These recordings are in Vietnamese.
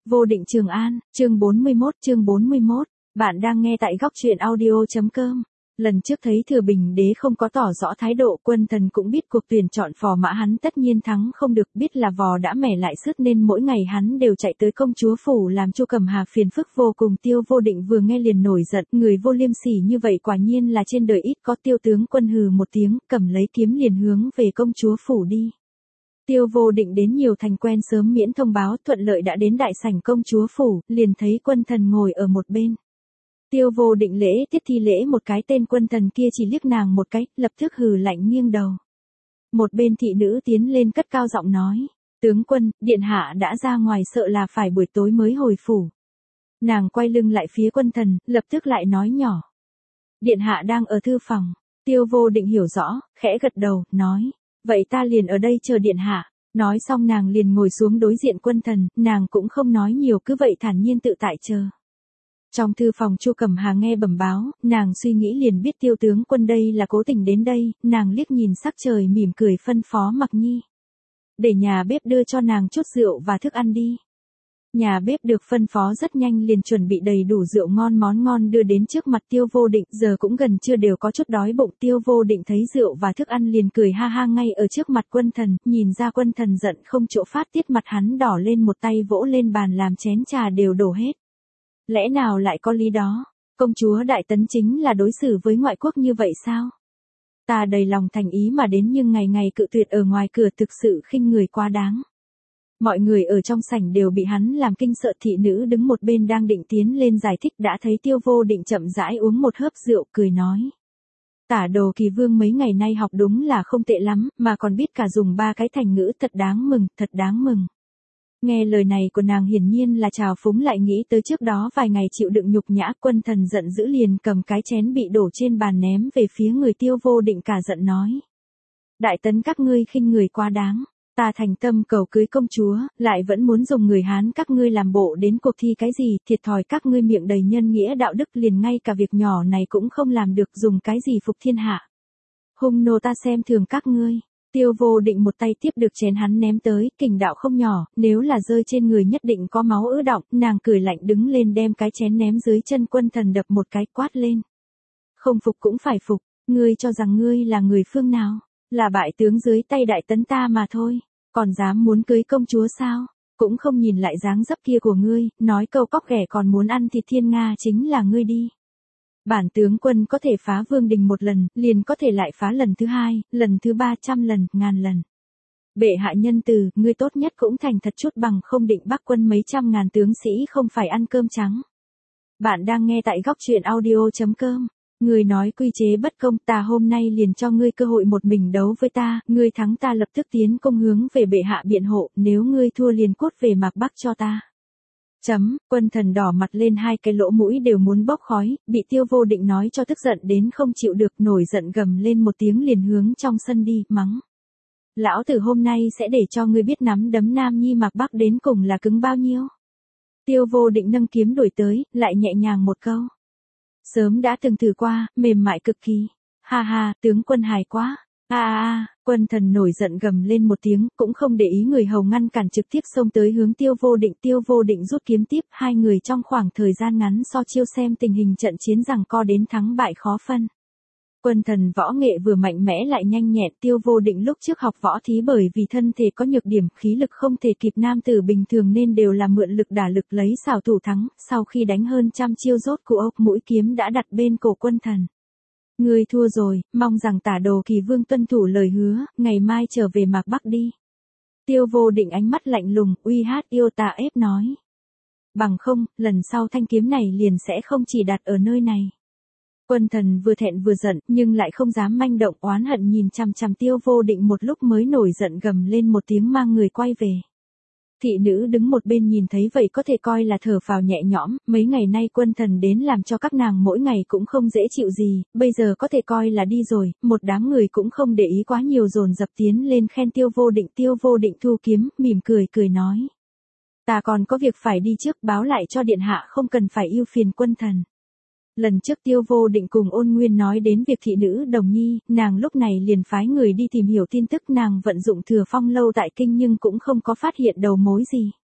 Vô Định Trường An, chương 41. Bạn đang nghe tại góc truyện audio.com. Lần trước thấy Thừa Bình Đế không có tỏ rõ thái độ, Quân Thần cũng biết cuộc tuyển chọn phò mã hắn tất nhiên thắng không được, biết là vò đã mẻ lại sức nên mỗi ngày hắn đều chạy tới công chúa phủ làm Chu Cẩm Hà phiền phức vô cùng. Tiêu Vô Định vừa nghe liền nổi giận, người vô liêm sỉ như vậy quả nhiên là trên đời ít có. Tiêu tướng quân hừ một tiếng, cầm lấy kiếm liền hướng về công chúa phủ đi. Tiêu Vô Định đến nhiều thành quen sớm miễn thông báo, thuận lợi đã đến đại sảnh công chúa phủ, liền thấy Quân Thần ngồi ở một bên. Tiêu Vô Định lễ tiết thi lễ một cái, tên Quân Thần kia chỉ liếc nàng một cái, lập tức hừ lạnh nghiêng đầu. Một bên thị nữ tiến lên cất cao giọng nói, tướng quân, điện hạ đã ra ngoài, sợ là phải buổi tối mới hồi phủ. Nàng quay lưng lại phía Quân Thần, lập tức lại nói nhỏ, điện hạ đang ở thư phòng. Tiêu Vô Định hiểu rõ, khẽ gật đầu, nói, vậy ta liền ở đây chờ điện hạ. Nói xong nàng liền ngồi xuống đối diện Quân Thần, nàng cũng không nói nhiều, cứ vậy thản nhiên tự tại chờ. Trong thư phòng Chu Cẩm Hà nghe bẩm báo, nàng suy nghĩ liền biết Tiêu tướng quân đây là cố tình đến đây, nàng liếc nhìn sắc trời mỉm cười phân phó Mặc Nhi, để nhà bếp đưa cho nàng chút rượu và thức ăn đi. Nhà bếp được phân phó rất nhanh liền chuẩn bị đầy đủ rượu ngon món ngon đưa đến trước mặt Tiêu Vô Định, giờ cũng gần trưa đều có chút đói bụng. Tiêu Vô Định thấy rượu và thức ăn liền cười ha ha ngay ở trước mặt Quân Thần, nhìn ra Quân Thần giận không chỗ phát tiết, mặt hắn đỏ lên, một tay vỗ lên bàn làm chén trà đều đổ hết. Lẽ nào lại có lý đó? Công chúa Đại Tấn chính là đối xử với ngoại quốc như vậy sao? Ta đầy lòng thành ý mà đến nhưng ngày ngày cự tuyệt ở ngoài cửa, thực sự khinh người quá đáng. Mọi người ở trong sảnh đều bị hắn làm kinh sợ, thị nữ đứng một bên đang định tiến lên giải thích đã thấy Tiêu Vô Định chậm rãi uống một hớp rượu, cười nói. Tả Đồ Kỳ Vương mấy ngày nay học đúng là không tệ lắm, mà còn biết cả dùng 3 cái thành ngữ, thật đáng mừng, thật đáng mừng. Nghe lời này của nàng hiển nhiên là trào phúng, lại nghĩ tới trước đó vài ngày chịu đựng nhục nhã. Quân Thần giận dữ liền cầm cái chén bị đổ trên bàn ném về phía người Tiêu Vô Định, cả giận nói. Đại Tấn các ngươi khinh người quá đáng. Ta thành tâm cầu cưới công chúa, lại vẫn muốn dùng người Hán các ngươi làm bộ đến cuộc thi cái gì, thiệt thòi các ngươi miệng đầy nhân nghĩa đạo đức, liền ngay cả việc nhỏ này cũng không làm được, dùng cái gì phục thiên hạ. Hung nô ta xem thường các ngươi. Tiêu Vô Định một tay tiếp được chén hắn ném tới, kình đạo không nhỏ, nếu là rơi trên người nhất định có máu ứ đọng. Nàng cười lạnh đứng lên đem cái chén ném dưới chân Quân Thần, đập một cái, quát lên. Không phục cũng phải phục, ngươi cho rằng ngươi là người phương nào? Là bại tướng dưới tay Đại Tấn ta mà thôi. Còn dám muốn cưới công chúa sao? Cũng không nhìn lại dáng dấp kia của ngươi, nói câu cóc ghẻ còn muốn ăn thịt thiên Nga chính là ngươi đi. Bản tướng quân có thể phá vương đình một lần, liền có thể lại phá lần thứ 2, lần thứ 300 lần, ngàn lần. Bệ hạ nhân từ, ngươi tốt nhất cũng thành thật chút, bằng không định bắc quân mấy trăm ngàn tướng sĩ không phải ăn cơm trắng. Bạn đang nghe tại góc truyện audio.com. Ngươi nói quy chế bất công, ta hôm nay liền cho ngươi cơ hội một mình đấu với ta, ngươi thắng ta lập tức tiến công hướng về bệ hạ biện hộ, nếu ngươi thua liền cút về Mạc Bắc cho ta. Quân Thần đỏ mặt lên, 2 cái lỗ mũi đều muốn bốc khói, bị Tiêu Vô Định nói cho tức giận đến không chịu được, nổi giận gầm lên một tiếng liền hướng trong sân đi, mắng. Lão tử hôm nay sẽ để cho ngươi biết nắm đấm Nam Nhi Mạc Bắc đến cùng là cứng bao nhiêu. Tiêu Vô Định nâng kiếm đuổi tới, lại nhẹ nhàng một câu. Sớm đã từng thử qua, mềm mại cực kỳ. Ha ha, tướng quân hài quá. Quân Thần nổi giận gầm lên một tiếng, cũng không để ý người hầu ngăn cản, trực tiếp xông tới hướng Tiêu Vô Định. Tiêu Vô Định rút kiếm tiếp, hai người trong khoảng thời gian ngắn so chiêu, xem tình hình trận chiến giằng co đến thắng bại khó phân. Quân Thần võ nghệ vừa mạnh mẽ lại nhanh nhẹn, Tiêu Vô Định lúc trước học võ thí bởi vì thân thể có nhược điểm, khí lực không thể kịp nam tử bình thường nên đều là mượn lực đả lực lấy xảo thủ thắng, sau khi đánh hơn trăm chiêu rốt cuộc mũi kiếm đã đặt bên cổ Quân Thần. Ngươi thua rồi, mong rằng Tả Đồ Kỳ Vương tuân thủ lời hứa, ngày mai trở về Mạc Bắc đi. Tiêu Vô Định ánh mắt lạnh lùng, uy hát yêu tà ép nói. Bằng không, lần sau thanh kiếm này liền sẽ không chỉ đặt ở nơi này. Quân Thần vừa thẹn vừa giận, nhưng lại không dám manh động, oán hận nhìn chằm chằm Tiêu Vô Định một lúc mới nổi giận gầm lên một tiếng mang người quay về. Thị nữ đứng một bên nhìn thấy vậy có thể coi là thở phào nhẹ nhõm, mấy ngày nay Quân Thần đến làm cho các nàng mỗi ngày cũng không dễ chịu gì, bây giờ có thể coi là đi rồi, một đám người cũng không để ý quá nhiều dồn dập tiến lên khen Tiêu Vô Định. Tiêu Vô Định thu kiếm, mỉm cười nói. Ta còn có việc phải đi trước, báo lại cho điện hạ, không cần phải ưu phiền Quân Thần. Lần trước Tiêu Vô Định cùng Ôn Nguyên nói đến việc thị nữ Đồng Nhi, nàng lúc này liền phái người đi tìm hiểu tin tức, nàng vận dụng Thừa Phong lâu tại kinh nhưng cũng không có phát hiện đầu mối gì.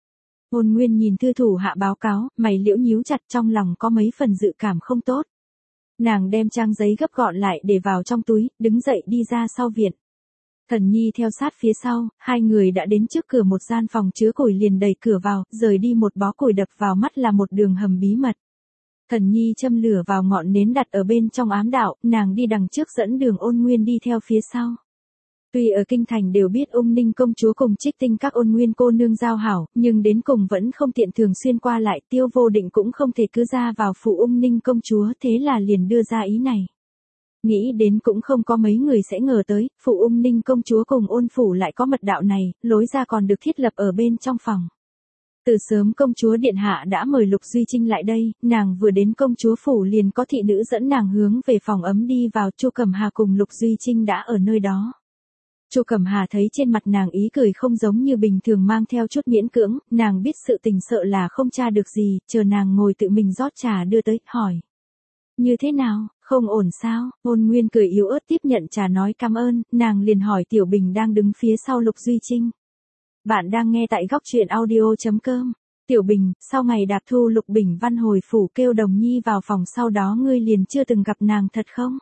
Ôn Nguyên nhìn thư thủ hạ báo cáo, mày liễu nhíu chặt, trong lòng có mấy phần dự cảm không tốt. Nàng đem trang giấy gấp gọn lại để vào trong túi, đứng dậy đi ra sau viện. Thần Nhi theo sát phía sau, hai người đã đến trước cửa một gian phòng chứa củi liền đẩy cửa vào, rời đi một bó củi đập vào mắt là một đường hầm bí mật. Thần Nhi châm lửa vào ngọn nến đặt ở bên trong ám đạo, nàng đi đằng trước dẫn đường Ôn Nguyên đi theo phía sau. Tuy ở kinh thành đều biết Ung Ninh công chúa cùng Trích Tinh các Ôn Nguyên cô nương giao hảo, nhưng đến cùng vẫn không tiện thường xuyên qua lại, Tiêu Vô Định cũng không thể cứ ra vào phủ Ung Ninh công chúa, thế là liền đưa ra ý này. Nghĩ đến cũng không có mấy người sẽ ngờ tới, phủ Ung Ninh công chúa cùng Ôn phủ lại có mật đạo này, lối ra còn được thiết lập ở bên trong phòng. Từ sớm công chúa điện hạ đã mời Lục Duy Trinh lại đây, nàng vừa đến công chúa phủ liền có thị nữ dẫn nàng hướng về phòng ấm đi vào. Chu Cẩm Hà cùng Lục Duy Trinh đã ở nơi đó. Chu Cẩm Hà thấy trên mặt nàng ý cười không giống như bình thường, mang theo chút miễn cưỡng, nàng biết sự tình sợ là không tra được gì, chờ nàng ngồi tự mình rót trà đưa tới, hỏi. Như thế nào, không ổn sao? Ôn Nguyên cười yếu ớt tiếp nhận trà nói cảm ơn, nàng liền hỏi Tiểu Bình đang đứng phía sau Lục Duy Trinh. Bạn đang nghe tại góc truyện audio.com. Tiểu Bình, sau ngày đạp thu Lục Bình Văn hồi phủ kêu Đồng Nhi vào phòng, sau đó ngươi liền chưa từng gặp nàng thật không?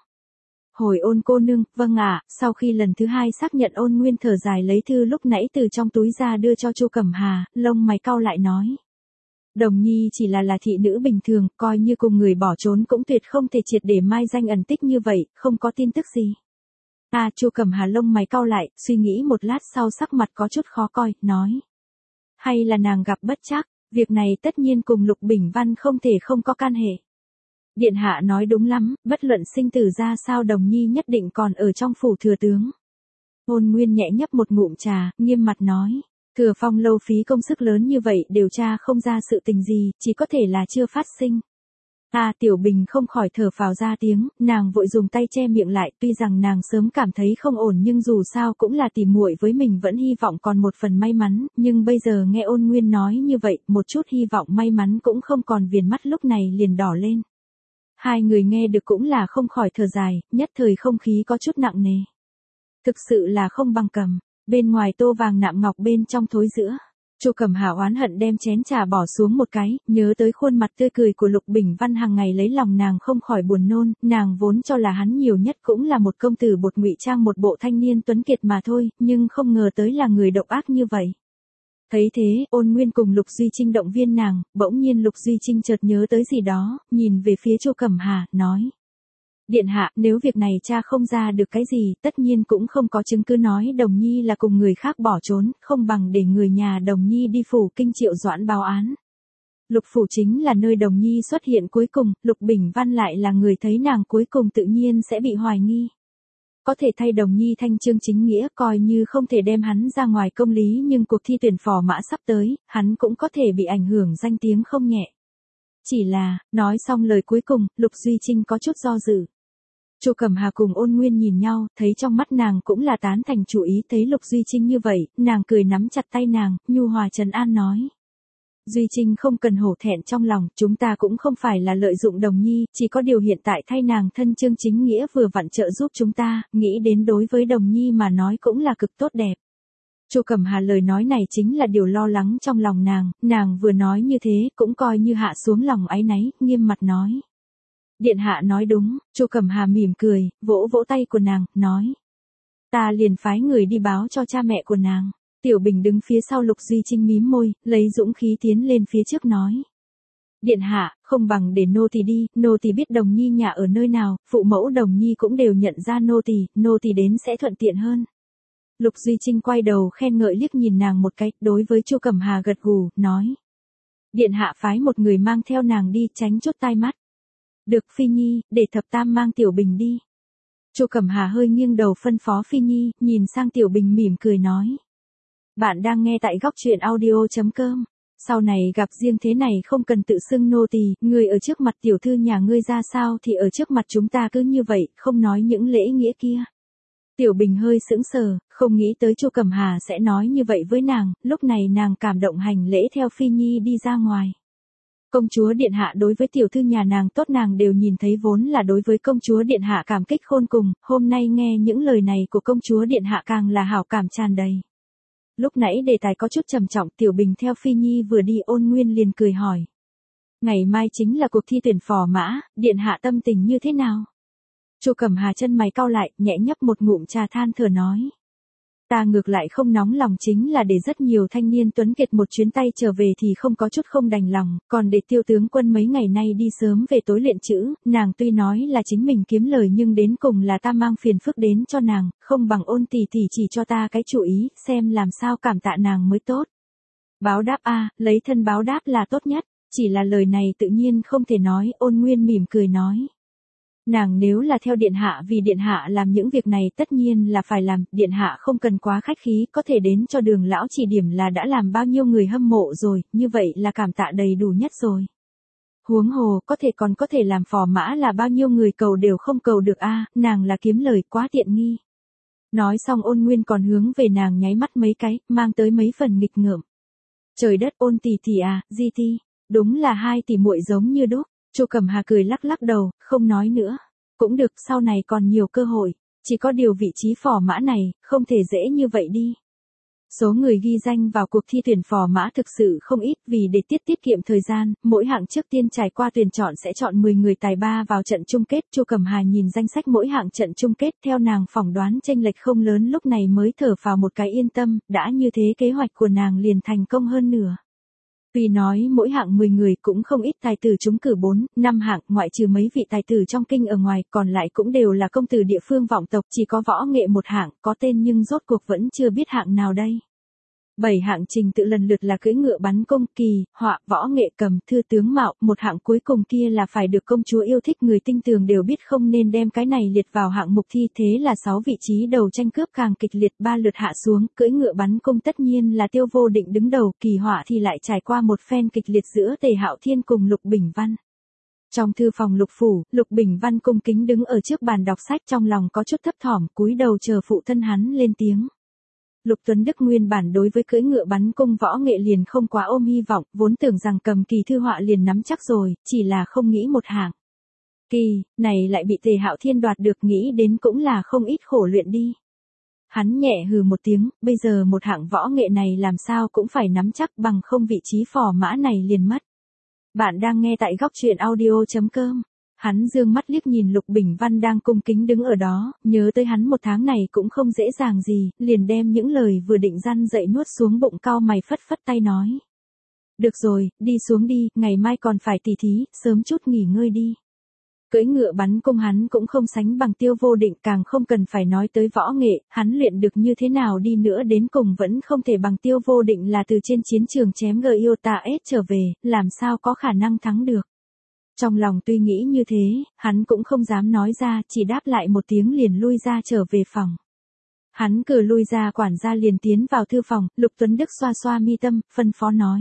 Hồi Ôn cô nương, vâng ạ. Sau khi lần thứ hai xác nhận, Ôn Nguyên thở dài lấy thư lúc nãy từ trong túi ra đưa cho Chu Cẩm Hà, lông mày cau lại nói. Đồng Nhi chỉ là thị nữ bình thường, coi như cùng người bỏ trốn cũng tuyệt không thể triệt để mai danh ẩn tích như vậy, không có tin tức gì. Chu Cẩm Hà lông mày cau lại, suy nghĩ một lát sau sắc mặt có chút khó coi, nói. Hay là nàng gặp bất trắc, việc này tất nhiên cùng Lục Bình Văn không thể không có can hệ. Điện hạ nói đúng lắm, bất luận sinh tử ra sao Đồng Nhi nhất định còn ở trong phủ thừa tướng. Ôn Nguyên nhẹ nhấp một ngụm trà, nghiêm mặt nói. Thừa Phong lâu phí công sức lớn như vậy điều tra không ra sự tình gì, chỉ có thể là chưa phát sinh. Tiểu Bình không khỏi thở phào ra tiếng, nàng vội dùng tay che miệng lại, tuy rằng nàng sớm cảm thấy không ổn nhưng dù sao cũng là tỉ muội với mình, vẫn hy vọng còn một phần may mắn, nhưng bây giờ nghe Ôn Nguyên nói như vậy, một chút hy vọng may mắn cũng không còn, viền mắt lúc này liền đỏ lên. Hai người nghe được cũng là không khỏi thở dài, nhất thời không khí có chút nặng nề. Thực sự là không bằng cầm, bên ngoài tô vàng nạm ngọc, bên trong thối giữa. Chu Cẩm Hà oán hận đem chén trà bỏ xuống một cái, nhớ tới khuôn mặt tươi cười của Lục Bình Văn hàng ngày lấy lòng nàng không khỏi buồn nôn, nàng vốn cho là hắn nhiều nhất cũng là một công tử bột ngụy trang một bộ thanh niên tuấn kiệt mà thôi, nhưng không ngờ tới là người độc ác như vậy. Thấy thế, Ôn Nguyên cùng Lục Duy Trinh động viên nàng, bỗng nhiên Lục Duy Trinh chợt nhớ tới gì đó, nhìn về phía Chu Cẩm Hà, nói. Điện hạ, nếu việc này cha không ra được cái gì, tất nhiên cũng không có chứng cứ nói Đồng Nhi là cùng người khác bỏ trốn, không bằng để người nhà Đồng Nhi đi phủ Kinh Triệu Doãn báo án. Lục phủ chính là nơi Đồng Nhi xuất hiện cuối cùng, Lục Bình Văn lại là người thấy nàng cuối cùng, tự nhiên sẽ bị hoài nghi. Có thể thay Đồng Nhi thanh chương chính nghĩa, coi như không thể đem hắn ra ngoài công lý, nhưng cuộc thi tuyển phò mã sắp tới, hắn cũng có thể bị ảnh hưởng danh tiếng không nhẹ. Chỉ là, nói xong lời cuối cùng, Lục Duy Trinh có chút do dự. Chu Cẩm Hà cùng Ôn Nguyên nhìn nhau, thấy trong mắt nàng cũng là tán thành chủ ý, thấy Lục Duy Trinh như vậy, nàng cười nắm chặt tay nàng, nhu hòa trấn an nói. Duy Trinh không cần hổ thẹn trong lòng, chúng ta cũng không phải là lợi dụng Đồng Nhi, chỉ có điều hiện tại thay nàng thân chương chính nghĩa vừa vặn trợ giúp chúng ta, nghĩ đến đối với Đồng Nhi mà nói cũng là cực tốt đẹp. Chu Cẩm Hà lời nói này chính là điều lo lắng trong lòng nàng vừa nói như thế, cũng coi như hạ xuống lòng áy náy, nghiêm mặt nói. Điện hạ nói đúng. Chu Cẩm Hà mỉm cười, vỗ vỗ tay của nàng, nói. Ta liền phái người đi báo cho cha mẹ của nàng. Tiểu Bình đứng phía sau Lục Duy Trinh mím môi, lấy dũng khí tiến lên phía trước nói. Điện hạ, không bằng để nô tỳ đi, nô tỳ biết Đồng Nhi nhà ở nơi nào, phụ mẫu Đồng Nhi cũng đều nhận ra nô tỳ đến sẽ thuận tiện hơn. Lục Duy Trinh quay đầu khen ngợi liếc nhìn nàng một cái, đối với Chu Cẩm Hà gật gù, nói. Điện hạ phái một người mang theo nàng đi, tránh chút tai mắt. Được Phi Nhi, để thập tam mang Tiểu Bình đi. Chu Cẩm Hà hơi nghiêng đầu phân phó Phi Nhi, nhìn sang Tiểu Bình mỉm cười nói. Bạn đang nghe tại góc truyện audio.com. Sau này gặp riêng thế này không cần tự xưng nô tỳ, người ở trước mặt tiểu thư nhà ngươi ra sao thì ở trước mặt chúng ta cứ như vậy, không nói những lễ nghĩa kia. Tiểu Bình hơi sững sờ, không nghĩ tới Chu Cẩm Hà sẽ nói như vậy với nàng, lúc này nàng cảm động hành lễ theo Phi Nhi đi ra ngoài. Công chúa điện hạ đối với tiểu thư nhà nàng tốt nàng đều nhìn thấy, vốn là đối với công chúa điện hạ cảm kích khôn cùng, hôm nay nghe những lời này của công chúa điện hạ càng là hảo cảm tràn đầy. Lúc nãy đề tài có chút trầm trọng, Tiểu Bình theo Phi Nhi vừa đi, Ôn Nguyên liền cười hỏi. Ngày mai chính là cuộc thi tuyển phò mã, điện hạ tâm tình như thế nào? Chu Cẩm Hà chân mày cau lại, nhẹ nhấp một ngụm trà than thở nói. Ta ngược lại không nóng lòng, chính là để rất nhiều thanh niên tuấn kiệt một chuyến tay trở về thì không có chút không đành lòng, còn để Tiêu tướng quân mấy ngày nay đi sớm về tối luyện chữ, nàng tuy nói là chính mình kiếm lời nhưng đến cùng là ta mang phiền phức đến cho nàng, không bằng Ôn tỷ tỷ chỉ cho ta cái chủ ý, xem làm sao cảm tạ nàng mới tốt. Báo đáp a, lấy thân báo đáp là tốt nhất, chỉ là lời này tự nhiên không thể nói, Ôn Nguyên mỉm cười nói. Nàng nếu là theo điện hạ vì điện hạ làm những việc này tất nhiên là phải làm, điện hạ không cần quá khách khí, có thể đến cho Đường lão chỉ điểm là đã làm bao nhiêu người hâm mộ rồi, như vậy là cảm tạ đầy đủ nhất rồi. Huống hồ, còn có thể làm phò mã là bao nhiêu người cầu đều không cầu được a, nàng là kiếm lời quá tiện nghi. Nói xong Ôn Nguyên còn hướng về nàng nháy mắt mấy cái, mang tới mấy phần nghịch ngợm. Trời đất, Ôn tỷ tỷ à, Di Ti, đúng là hai tỷ muội giống như đúc. Chu Cẩm Hà cười lắc lắc đầu, không nói nữa. Cũng được, sau này còn nhiều cơ hội, chỉ có điều vị trí phò mã này, không thể dễ như vậy đi. Số người ghi danh vào cuộc thi tuyển phò mã thực sự không ít, vì để tiết kiệm thời gian, mỗi hạng trước tiên trải qua tuyển chọn sẽ chọn 10 người tài ba vào trận chung kết. Chu Cẩm Hà nhìn danh sách mỗi hạng trận chung kết, theo nàng phỏng đoán chênh lệch không lớn, lúc này mới thở phào một cái yên tâm, đã như thế kế hoạch của nàng liền thành công hơn nửa. Tuy nói mỗi hạng 10 người cũng không ít tài tử trúng cử 4, 5 hạng, ngoại trừ mấy vị tài tử trong kinh ở ngoài, còn lại cũng đều là công tử địa phương vọng tộc, chỉ có võ nghệ một hạng, có tên nhưng rốt cuộc vẫn chưa biết hạng nào đây. 7 hạng trình tự lần lượt là cưỡi ngựa bắn cung, kỳ, họa, võ nghệ cầm, thư tướng mạo, một hạng cuối cùng kia là phải được công chúa yêu thích, người tinh tường đều biết không nên đem cái này liệt vào hạng mục thi, thế là 6 vị trí đầu tranh cướp càng kịch liệt, 3 lượt hạ xuống, cưỡi ngựa bắn cung tất nhiên là Tiêu Vô Định đứng đầu, kỳ họa thì lại trải qua một phen kịch liệt giữa Tề Hạo Thiên cùng Lục Bình Văn. Trong thư phòng Lục phủ, Lục Bình Văn cung kính đứng ở trước bàn đọc sách, trong lòng có chút thấp thỏm, cúi đầu chờ phụ thân hắn lên tiếng. Lục Tuấn Đức nguyên bản đối với cưỡi ngựa bắn cung võ nghệ liền không quá ôm hy vọng, vốn tưởng rằng cầm kỳ thư họa liền nắm chắc rồi, chỉ là không nghĩ một hạng. Kỳ, này lại bị Tề Hạo Thiên đoạt được, nghĩ đến cũng là không ít khổ luyện đi. Hắn nhẹ hừ một tiếng, bây giờ một hạng võ nghệ này làm sao cũng phải nắm chắc, bằng không vị trí phò mã này liền mất. Bạn đang nghe tại góc truyện audio.com. Hắn dương mắt liếc nhìn Lục Bình Văn đang cung kính đứng ở đó, nhớ tới hắn một tháng này cũng không dễ dàng gì, liền đem những lời vừa định răn dậy nuốt xuống bụng, cau mày phất phất tay nói. Được rồi, đi xuống đi, ngày mai còn phải tỉ thí, sớm chút nghỉ ngơi đi. Cưỡi ngựa bắn cung hắn cũng không sánh bằng Tiêu Vô Định, càng không cần phải nói tới võ nghệ, hắn luyện được như thế nào đi nữa đến cùng vẫn không thể bằng Tiêu Vô Định là từ trên chiến trường chém Gyota-S trở về, làm sao có khả năng thắng được. Trong lòng tuy nghĩ như thế, hắn cũng không dám nói ra, chỉ đáp lại một tiếng liền lui ra trở về phòng. Hắn cứ lui ra, quản gia liền tiến vào thư phòng, Lục Tuấn Đức xoa xoa mi tâm, phân phó nói.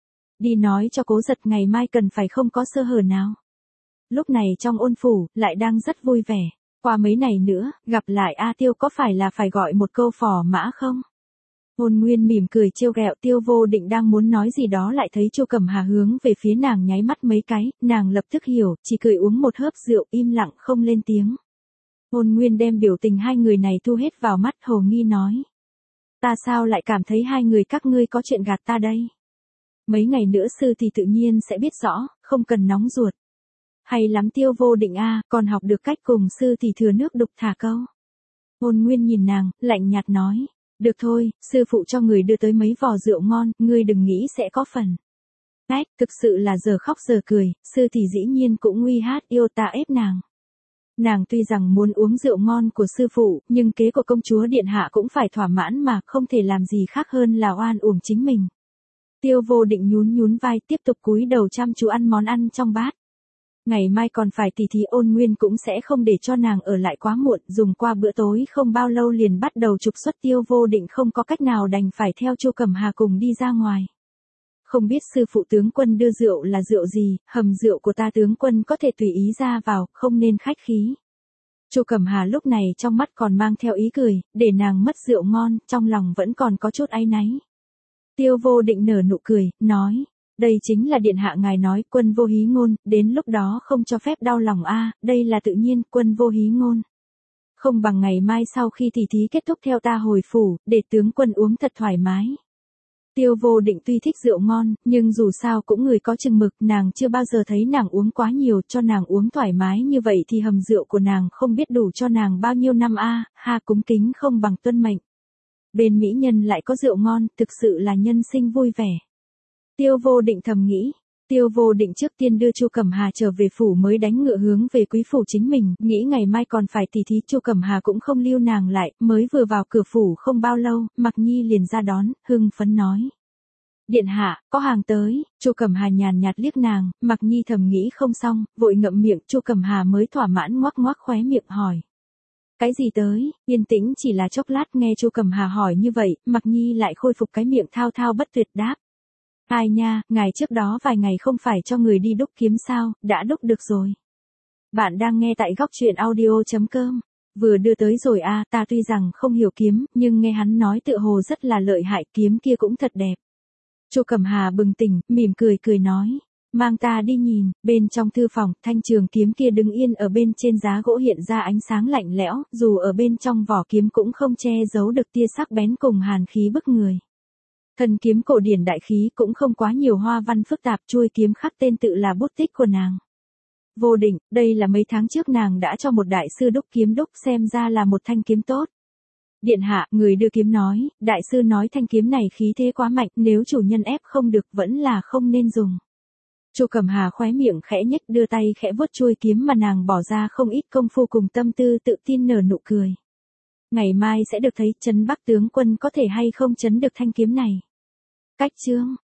Đi nói cho Cố Giật ngày mai cần phải không có sơ hở nào. Lúc này trong Ôn phủ, lại đang rất vui vẻ. Qua mấy ngày nữa, gặp lại A Tiêu có phải là phải gọi một câu phò mã không? Ôn Nguyên mỉm cười trêu ghẹo, Tiêu Vô Định đang muốn nói gì đó lại thấy Chu Cẩm Hà hướng về phía nàng nháy mắt mấy cái, nàng lập tức hiểu, chỉ cười uống một hớp rượu, im lặng không lên tiếng. Ôn Nguyên đem biểu tình hai người này thu hết vào mắt, hồ nghi nói. Ta sao lại cảm thấy hai người các ngươi có chuyện gạt ta đây? Mấy ngày nữa sư thì tự nhiên sẽ biết rõ, không cần nóng ruột. Hay lắm Tiêu Vô Định a, còn học được cách cùng sư thì thừa nước đục thả câu. Ôn Nguyên nhìn nàng, lạnh nhạt nói. Được thôi, sư phụ cho người đưa tới mấy vò rượu ngon, ngươi đừng nghĩ sẽ có phần. Ách, thực sự là giờ khóc giờ cười, sư thì dĩ nhiên cũng nguy hát yêu ta ép nàng. Nàng tuy rằng muốn uống rượu ngon của sư phụ, nhưng kế của công chúa điện hạ cũng phải thỏa mãn mà, không thể làm gì khác hơn là oan uổng chính mình. Tiêu Vô Định nhún vai, tiếp tục cúi đầu chăm chú ăn món ăn trong bát. Ngày mai còn phải tỉ thí, Ôn Nguyên cũng sẽ không để cho nàng ở lại quá muộn, dùng qua bữa tối không bao lâu liền bắt đầu trục xuất. Tiêu Vô Định không có cách nào đành phải theo Chu Cẩm Hà cùng đi ra ngoài. Không biết sư phụ tướng quân đưa rượu là rượu gì, hầm rượu của ta tướng quân có thể tùy ý ra vào, không nên khách khí. Chu Cẩm Hà lúc này trong mắt còn mang theo ý cười, để nàng mất rượu ngon, trong lòng vẫn còn có chút áy náy. Tiêu Vô Định nở nụ cười, nói. Đây chính là điện hạ ngài nói, quân vô hí ngôn, đến lúc đó không cho phép đau lòng a, đây là tự nhiên, quân vô hí ngôn. Không bằng ngày mai sau khi tỉ thí kết thúc theo ta hồi phủ, để tướng quân uống thật thoải mái. Tiêu Vô Định tuy thích rượu ngon, nhưng dù sao cũng người có chừng mực, nàng chưa bao giờ thấy nàng uống quá nhiều, cho nàng uống thoải mái như vậy thì hầm rượu của nàng không biết đủ cho nàng bao nhiêu năm ha cúng kính không bằng tuân mệnh. Bên mỹ nhân lại có rượu ngon, thực sự là nhân sinh vui vẻ. Tiêu Vô Định thầm nghĩ. Tiêu Vô Định trước tiên đưa Chu Cẩm Hà trở về phủ mới đánh ngựa hướng về quý phủ chính mình, nghĩ ngày mai còn phải tỉ thí. Chu Cẩm Hà cũng không lưu nàng lại, mới vừa vào cửa phủ không bao lâu, Mặc Nhi liền ra đón, hưng phấn nói. Điện hạ, có hàng tới. Chu Cẩm Hà nhàn nhạt liếc nàng, Mặc Nhi thầm nghĩ không xong, vội ngậm miệng. Chu Cẩm Hà mới thỏa mãn ngoác ngoác khóe miệng hỏi. Cái gì tới? Yên tĩnh chỉ là chốc lát, nghe Chu Cẩm Hà hỏi như vậy, Mặc Nhi lại khôi phục cái miệng thao thao bất tuyệt đáp. Ai nha, ngài trước đó vài ngày không phải cho người đi đúc kiếm sao, đã đúc được rồi. Bạn đang nghe tại góc truyện audio.com. Vừa đưa tới rồi ta tuy rằng không hiểu kiếm, nhưng nghe hắn nói tựa hồ rất là lợi hại, kiếm kia cũng thật đẹp. Chu Cẩm Hà bừng tỉnh, mỉm cười nói. Mang ta đi nhìn. Bên trong thư phòng, thanh trường kiếm kia đứng yên ở bên trên giá gỗ hiện ra ánh sáng lạnh lẽo, dù ở bên trong vỏ kiếm cũng không che giấu được tia sắc bén cùng hàn khí bức người. Thân kiếm cổ điển đại khí cũng không quá nhiều hoa văn phức tạp, chuôi kiếm khắc tên tự là bút tích của nàng. Vô Định, đây là mấy tháng trước nàng đã cho một đại sư đúc kiếm đúc, xem ra là một thanh kiếm tốt. Điện hạ, người đưa kiếm nói, đại sư nói thanh kiếm này khí thế quá mạnh, nếu chủ nhân ép không được vẫn là không nên dùng. Chu Cẩm Hà khóe miệng khẽ nhếch, đưa tay khẽ vuốt chuôi kiếm mà nàng bỏ ra không ít công phu cùng tâm tư, tự tin nở nụ cười. Ngày mai sẽ được thấy Trấn Bắc tướng quân có thể hay không trấn được thanh kiếm này. Cách chương